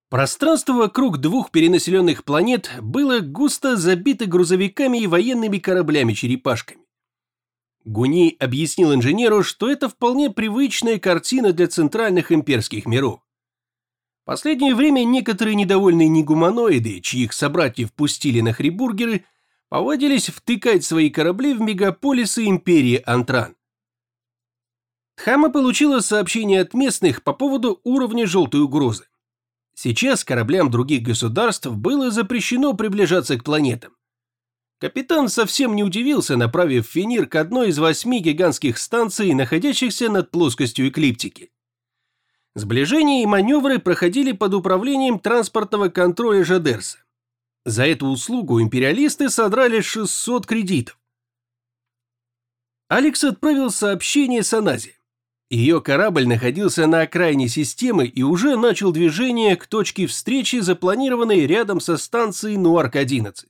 Пространство вокруг двух перенаселенных планет было густо забито грузовиками и военными кораблями-черепашками. Гуни объяснил инженеру, что это вполне привычная картина для центральных имперских миров. В последнее время некоторые недовольные негуманоиды, чьих собратьев пустили на хрибургеры, повадились втыкать свои корабли в мегаполисы империи Антран. Тхама получила сообщение от местных по поводу уровня желтой угрозы. Сейчас кораблям других государств было запрещено приближаться к планетам. Капитан совсем не удивился, направив Фенир к одной из 8 гигантских станций, находящихся над плоскостью эклиптики. Сближение и маневры проходили под управлением транспортного контроля Жадерса. За эту услугу империалисты содрали 600 кредитов. Алекс отправил сообщение Саназе. Ее корабль находился на окраине системы и уже начал движение к точке встречи, запланированной рядом со станцией Нуарк-11.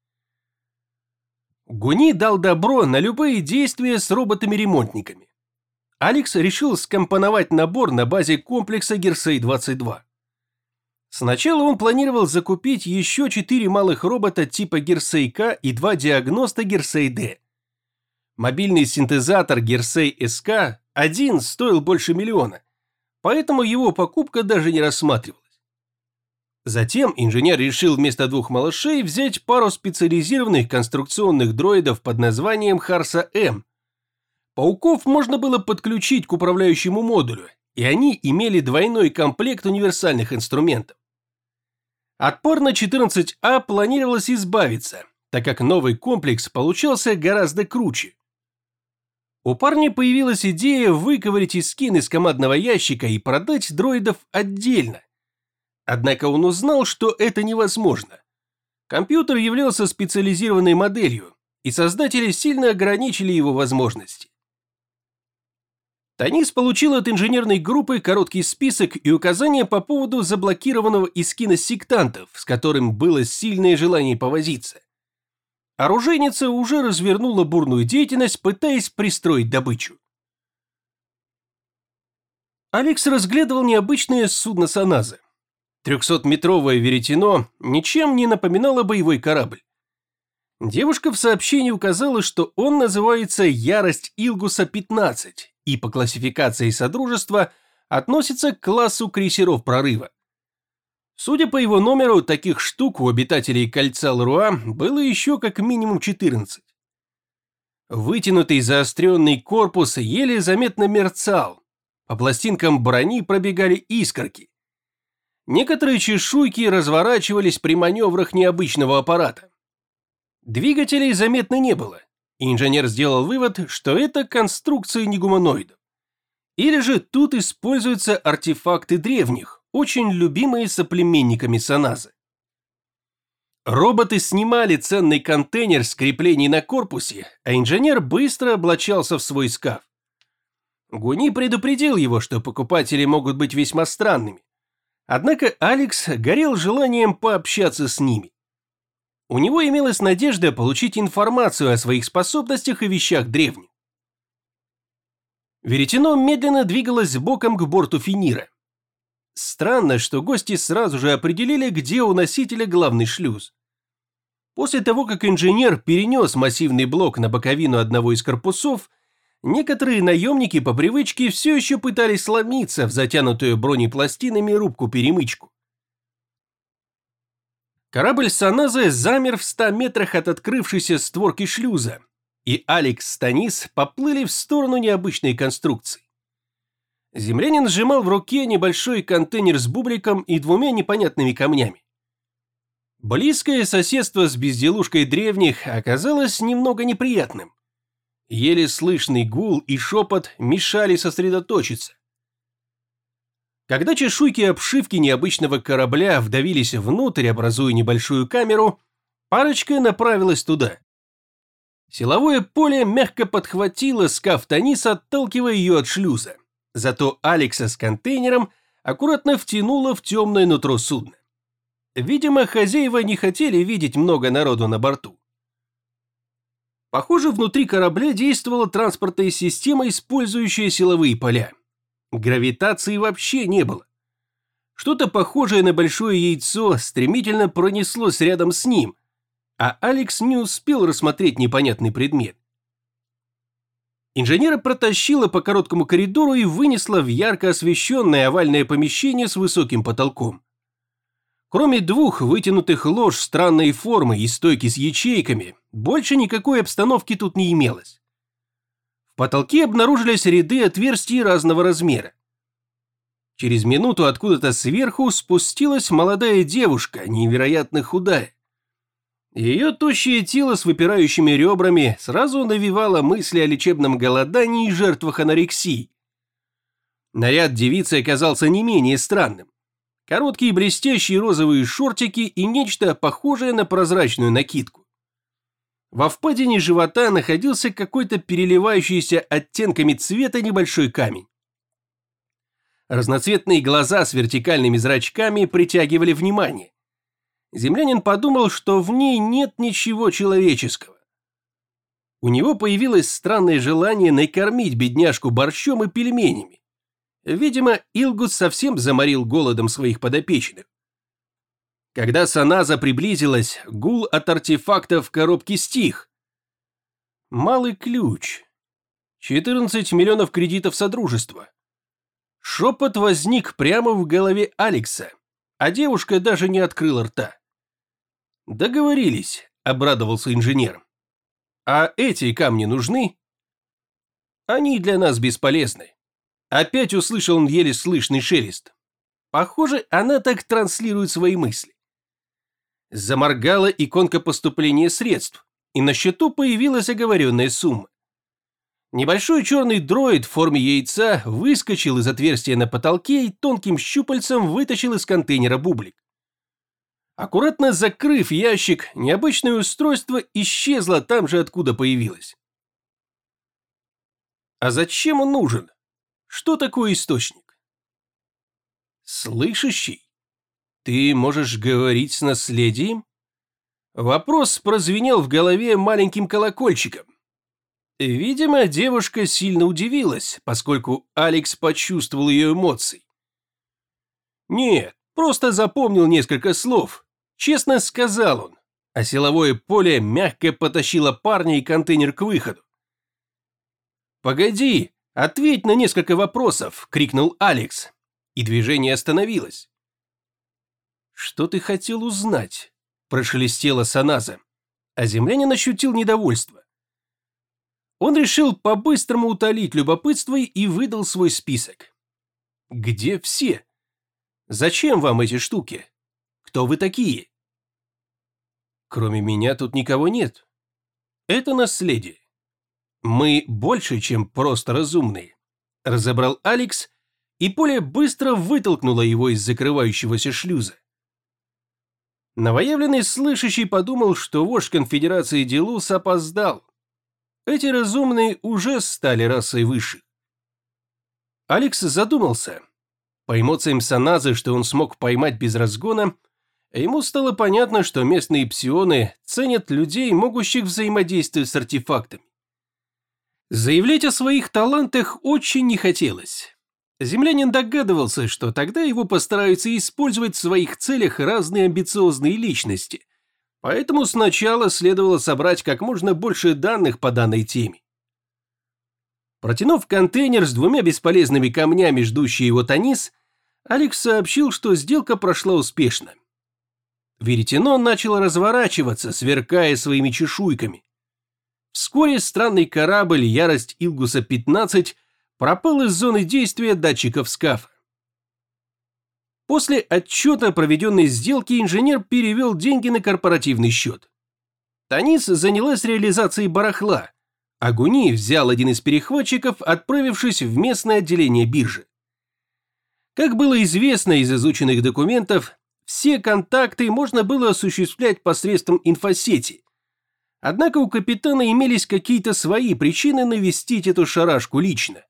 Гуни дал добро на любые действия с роботами-ремонтниками. Алекс решил скомпоновать набор на базе комплекса Герсей-22. Сначала он планировал закупить еще 4 малых робота типа Герсей-К и 2 диагноста Герсей-Д. Мобильный синтезатор Герсей-СК один стоил больше миллиона, поэтому его покупка даже не рассматривалась. Затем инженер решил вместо 2 малышей взять пару специализированных конструкционных дроидов под названием Харса-М. Пауков можно было подключить к управляющему модулю, и они имели двойной комплект универсальных инструментов. От пар на 14А планировалось избавиться, так как новый комплекс получался гораздо круче. У парня появилась идея выковырять эскин из командного ящика и продать дроидов отдельно. Однако он узнал, что это невозможно. Компьютер являлся специализированной моделью, и создатели сильно ограничили его возможности. Танис получил от инженерной группы короткий список и указания по поводу заблокированного эскина сектантов, с которым было сильное желание повозиться. Оружейница уже развернула бурную деятельность, пытаясь пристроить добычу. Алекс разглядывал необычное судно Саназа. 300-метровое веретено ничем не напоминало боевой корабль. Девушка в сообщении указала, что он называется «Ярость Илгуса-15» и по классификации Содружества относится к классу крейсеров прорыва. Судя по его номеру, таких штук у обитателей кольца Лруа было еще как минимум 14. Вытянутый заостренный корпус еле заметно мерцал, по пластинкам брони пробегали искорки. Некоторые чешуйки разворачивались при маневрах необычного аппарата. Двигателей заметно не было, и инженер сделал вывод, что это конструкции негуманоидов. Или же тут используются артефакты древних, очень любимые соплеменниками Саназа. Роботы снимали ценный контейнер с креплений на корпусе, а инженер быстро облачался в свой скаф. Гуни предупредил его, что покупатели могут быть весьма странными. Однако Алекс горел желанием пообщаться с ними. У него имелась надежда получить информацию о своих способностях и вещах древних. Веретено медленно двигалось боком к борту Фенира. Странно, что гости сразу же определили, где у носителя главный шлюз. После того, как инженер перенес массивный блок на боковину одного из корпусов, некоторые наемники по привычке все еще пытались сломиться в затянутую бронепластинами рубку-перемычку. Корабль Саназа замер в 100 метрах от открывшейся створки шлюза, и Алекс с Танис поплыли в сторону необычной конструкции. Землянин сжимал в руке небольшой контейнер с бубликом и 2 непонятными камнями. Близкое соседство с безделушкой древних оказалось немного неприятным. Еле слышный гул и шепот мешали сосредоточиться. Когда чешуйки обшивки необычного корабля вдавились внутрь, образуя небольшую камеру, парочка направилась туда. Силовое поле мягко подхватило скаф Танис, отталкивая ее от шлюза. Зато Алекса с контейнером аккуратно втянуло в темное нутро судна. Видимо, хозяева не хотели видеть много народу на борту. Похоже, внутри корабля действовала транспортная система, использующая силовые поля. Гравитации вообще не было. Что-то похожее на большое яйцо стремительно пронеслось рядом с ним, а Алекс не успел рассмотреть непонятный предмет. Инженера протащила по короткому коридору и вынесла в ярко освещенное овальное помещение с высоким потолком. Кроме двух вытянутых лож странной формы и стойки с ячейками, больше никакой обстановки тут не имелось. В потолке обнаружились ряды отверстий разного размера. Через минуту откуда-то сверху спустилась молодая девушка, невероятно худая. Ее тощее тело с выпирающими ребрами сразу навевало мысли о лечебном голодании и жертвах анорексии. Наряд девицы оказался не менее странным. Короткие блестящие розовые шортики и нечто похожее на прозрачную накидку. Во впадине живота находился какой-то переливающийся оттенками цвета небольшой камень. Разноцветные глаза с вертикальными зрачками притягивали внимание. Землянин подумал, что в ней нет ничего человеческого. У него появилось странное желание накормить бедняжку борщом и пельменями. Видимо, Илгус совсем заморил голодом своих подопечных. Когда Саназа приблизилась, гул от артефактов в коробке стих. Малый ключ. 14 миллионов кредитов Содружества. Шепот возник прямо в голове Алекса, а девушка даже не открыла рта. «Договорились», — обрадовался инженер. «А эти камни нужны?» «Они для нас бесполезны». Опять услышал он еле слышный шелест. Похоже, она так транслирует свои мысли. Заморгала иконка поступления средств, и на счету появилась оговоренная сумма. Небольшой черный дроид в форме яйца выскочил из отверстия на потолке и тонким щупальцем вытащил из контейнера бублик. Аккуратно закрыв ящик, необычное устройство исчезло там же, откуда появилось. А зачем он нужен? Что такое источник? Слышащий? Ты можешь говорить с наследием? Вопрос прозвенел в голове маленьким колокольчиком. Видимо, девушка сильно удивилась, поскольку Алекс почувствовал ее эмоции. Нет, просто запомнил несколько слов. Честно сказал он, а силовое поле мягко потащило парня и контейнер к выходу. «Погоди, ответь на несколько вопросов!» – крикнул Алекс, и движение остановилось. «Что ты хотел узнать?» – прошелестела Саназа, а землянин ощутил недовольство. Он решил по-быстрому утолить любопытство и выдал свой список. «Где все? Зачем вам эти штуки? Кто вы такие?» «Кроме меня тут никого нет. Это наследие. Мы больше, чем просто разумные», – разобрал Алекс, и поле быстро вытолкнуло его из закрывающегося шлюза. Новоявленный слышащий подумал, что вождь конфедерации Делус опоздал. Эти разумные уже стали расой выше. Алекс задумался. По эмоциям Саназы, что он смог поймать без разгона, ему стало понятно, что местные псионы ценят людей, могущих взаимодействовать с артефактами. Заявлять о своих талантах очень не хотелось. Землянин догадывался, что тогда его постараются использовать в своих целях разные амбициозные личности, поэтому сначала следовало собрать как можно больше данных по данной теме. Протянув контейнер с двумя бесполезными камнями, ждущий его Танис, Алекс сообщил, что сделка прошла успешно. Веретено начало разворачиваться, сверкая своими чешуйками. Вскоре странный корабль «Ярость Илгуса-15» пропал из зоны действия датчиков скафа. После отчета о проведенной сделке инженер перевел деньги на корпоративный счет. Танис занялась реализацией барахла, а Гуни взял один из перехватчиков, отправившись в местное отделение биржи. Как было известно из изученных документов, все контакты можно было осуществлять посредством инфосети. Однако у капитана имелись какие-то свои причины навестить эту шарашку лично.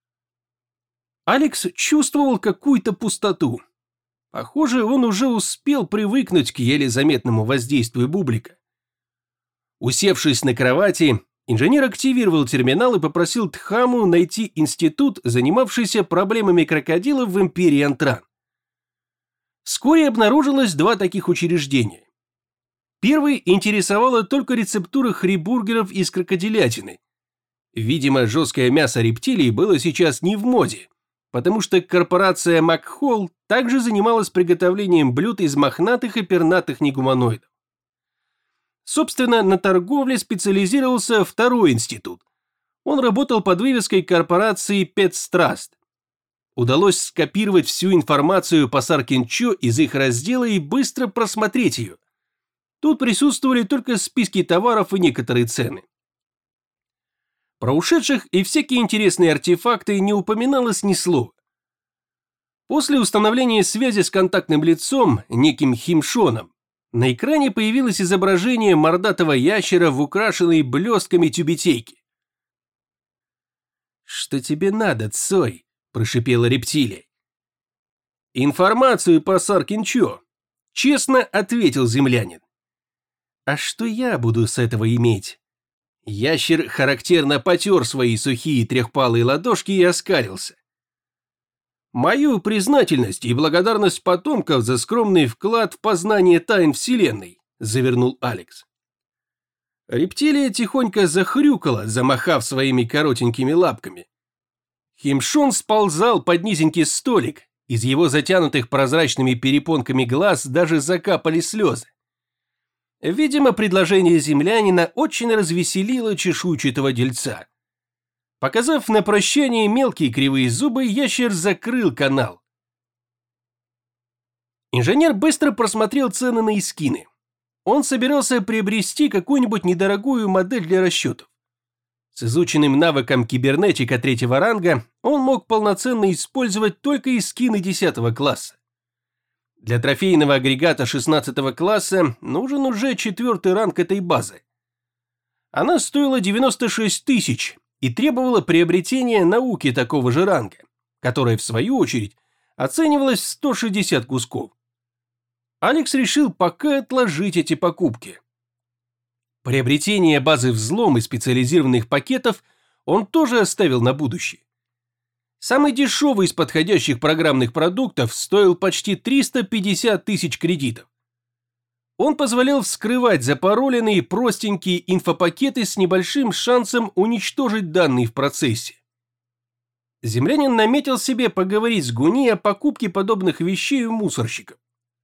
Алекс чувствовал какую-то пустоту. Похоже, он уже успел привыкнуть к еле заметному воздействию бублика. Усевшись на кровати, инженер активировал терминал и попросил Тхаму найти институт, занимавшийся проблемами крокодилов в империи Антран. Вскоре обнаружилось два таких учреждения. Первый интересовало только рецептура хрибургеров из крокодилятины. Видимо, жесткое мясо рептилий было сейчас не в моде, потому что корпорация Макхолл также занималась приготовлением блюд из мохнатых и пернатых негуманоидов. Собственно, на торговле специализировался второй институт. Он работал под вывеской корпорации Pets Trust. Удалось скопировать всю информацию по Саркинчо из их раздела и быстро просмотреть ее. Тут присутствовали только списки товаров и некоторые цены. Про ушедших и всякие интересные артефакты не упоминалось ни слова. После установления связи с контактным лицом, неким Химшоном, на экране появилось изображение мордатого ящера в украшенной блестками тюбетейке. «Что тебе надо, Цой?» – прошипела рептилия. «Информацию по Саркинчо», – честно ответил землянин. «А что я буду с этого иметь?» Ящер характерно потер свои сухие трехпалые ладошки и оскалился. «Мою признательность и благодарность потомков за скромный вклад в познание тайн Вселенной», – завернул Алекс. Рептилия тихонько захрюкала, замахав своими коротенькими лапками. Химшон сползал под низенький столик, из его затянутых прозрачными перепонками глаз даже закапали слезы. Видимо, предложение землянина очень развеселило чешуйчатого дельца. Показав на прощание мелкие кривые зубы, ящер закрыл канал. Инженер быстро просмотрел цены на эскины. Он собирался приобрести какую-нибудь недорогую модель для расчетов. С изученным навыком кибернетика 3-го ранга он мог полноценно использовать только эскины 10-го класса. Для трофейного агрегата 16-го класса нужен уже 4-й ранг этой базы. Она стоила 96 тысяч и требовала приобретения науки такого же ранга, которая, в свою очередь, оценивалась в 160 кусков. Алекс решил пока отложить эти покупки. Приобретение базы взлом и специализированных пакетов он тоже оставил на будущее. Самый дешевый из подходящих программных продуктов стоил почти 350 тысяч кредитов. Он позволял вскрывать запароленные простенькие инфопакеты с небольшим шансом уничтожить данные в процессе. Землянин наметил себе поговорить с Гуни о покупке подобных вещей у мусорщиков.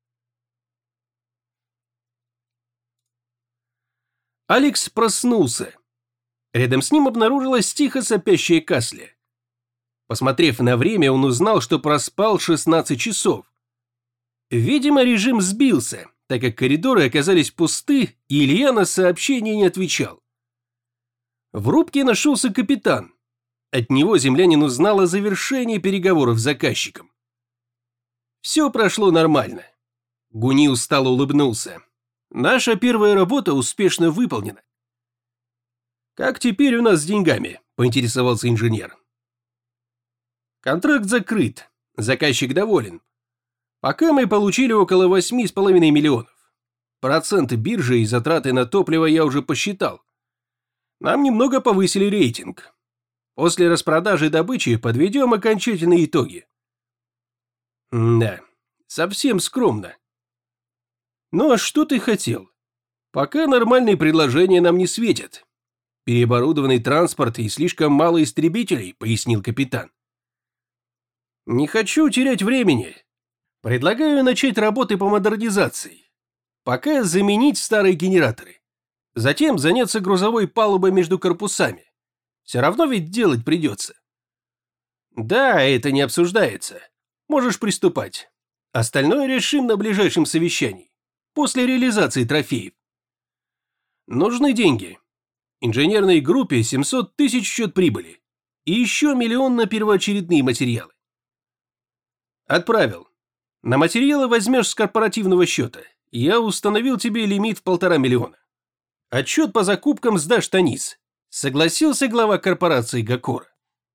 Алекс проснулся. Рядом с ним обнаружилась тихо сопящая Касли. Посмотрев на время, он узнал, что проспал 16 часов. Видимо, режим сбился, так как коридоры оказались пусты, и Илья на сообщение не отвечал. В рубке нашелся капитан. От него землянин узнал о завершении переговоров с заказчиком. Все прошло нормально. Гуни устало улыбнулся. Наша первая работа успешно выполнена. «Как теперь у нас с деньгами?» – поинтересовался инженер. «Контракт закрыт. Заказчик доволен. Пока мы получили около 8,5 миллионов. Проценты биржи и затраты на топливо я уже посчитал. Нам немного повысили рейтинг. После распродажи добычи подведем окончательные итоги». «Да, совсем скромно. Ну а что ты хотел? Пока нормальные предложения нам не светят. Переоборудованный транспорт и слишком мало истребителей», — пояснил капитан. «Не хочу терять времени. Предлагаю начать работы по модернизации. Пока заменить старые генераторы. Затем заняться грузовой палубой между корпусами. Все равно ведь делать придется». «Да, это не обсуждается. Можешь приступать. Остальное решим на ближайшем совещании. После реализации трофеев. Нужны деньги. Инженерной группе 700 тысяч в счет прибыли. И еще 1 миллион на первоочередные материалы. Отправил. На материалы возьмешь с корпоративного счета. Я установил тебе лимит в 1,5 миллиона. Отчет по закупкам сдашь Танис. Согласился глава корпорации Гакора.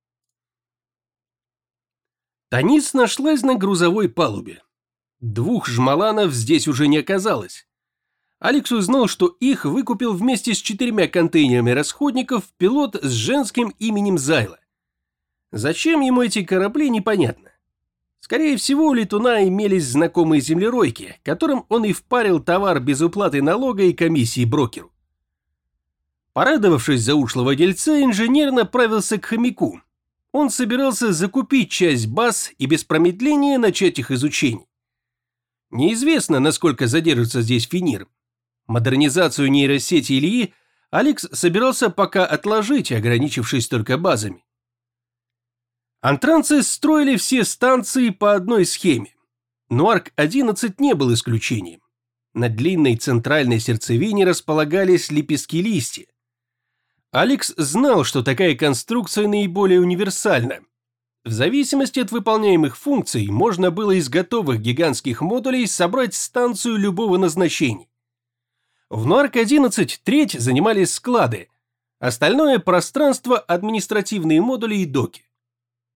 Танис нашлась на грузовой палубе. 2 жмаланов здесь уже не оказалось. Алекс узнал, что их выкупил вместе с 4 контейнерами расходников пилот с женским именем Зайла. Зачем ему эти корабли, непонятно. Скорее всего, у летуна имелись знакомые землеройки, которым он и впарил товар без уплаты налога и комиссии брокеру. Порадовавшись за ушлого дельца, инженер направился к хомяку. Он собирался закупить часть баз и без промедления начать их изучение. Неизвестно, насколько задержится здесь Финир. Модернизацию нейросети Ильи Алекс собирался пока отложить, ограничившись только базами. Антранцы строили все станции по одной схеме, но Арк-11 не был исключением. На длинной центральной сердцевине располагались лепестки-листья. Алекс знал, что такая конструкция наиболее универсальна. В зависимости от выполняемых функций можно было из готовых гигантских модулей собрать станцию любого назначения. В Нуарк-11 треть занимали склады, остальное пространство – административные модули и доки.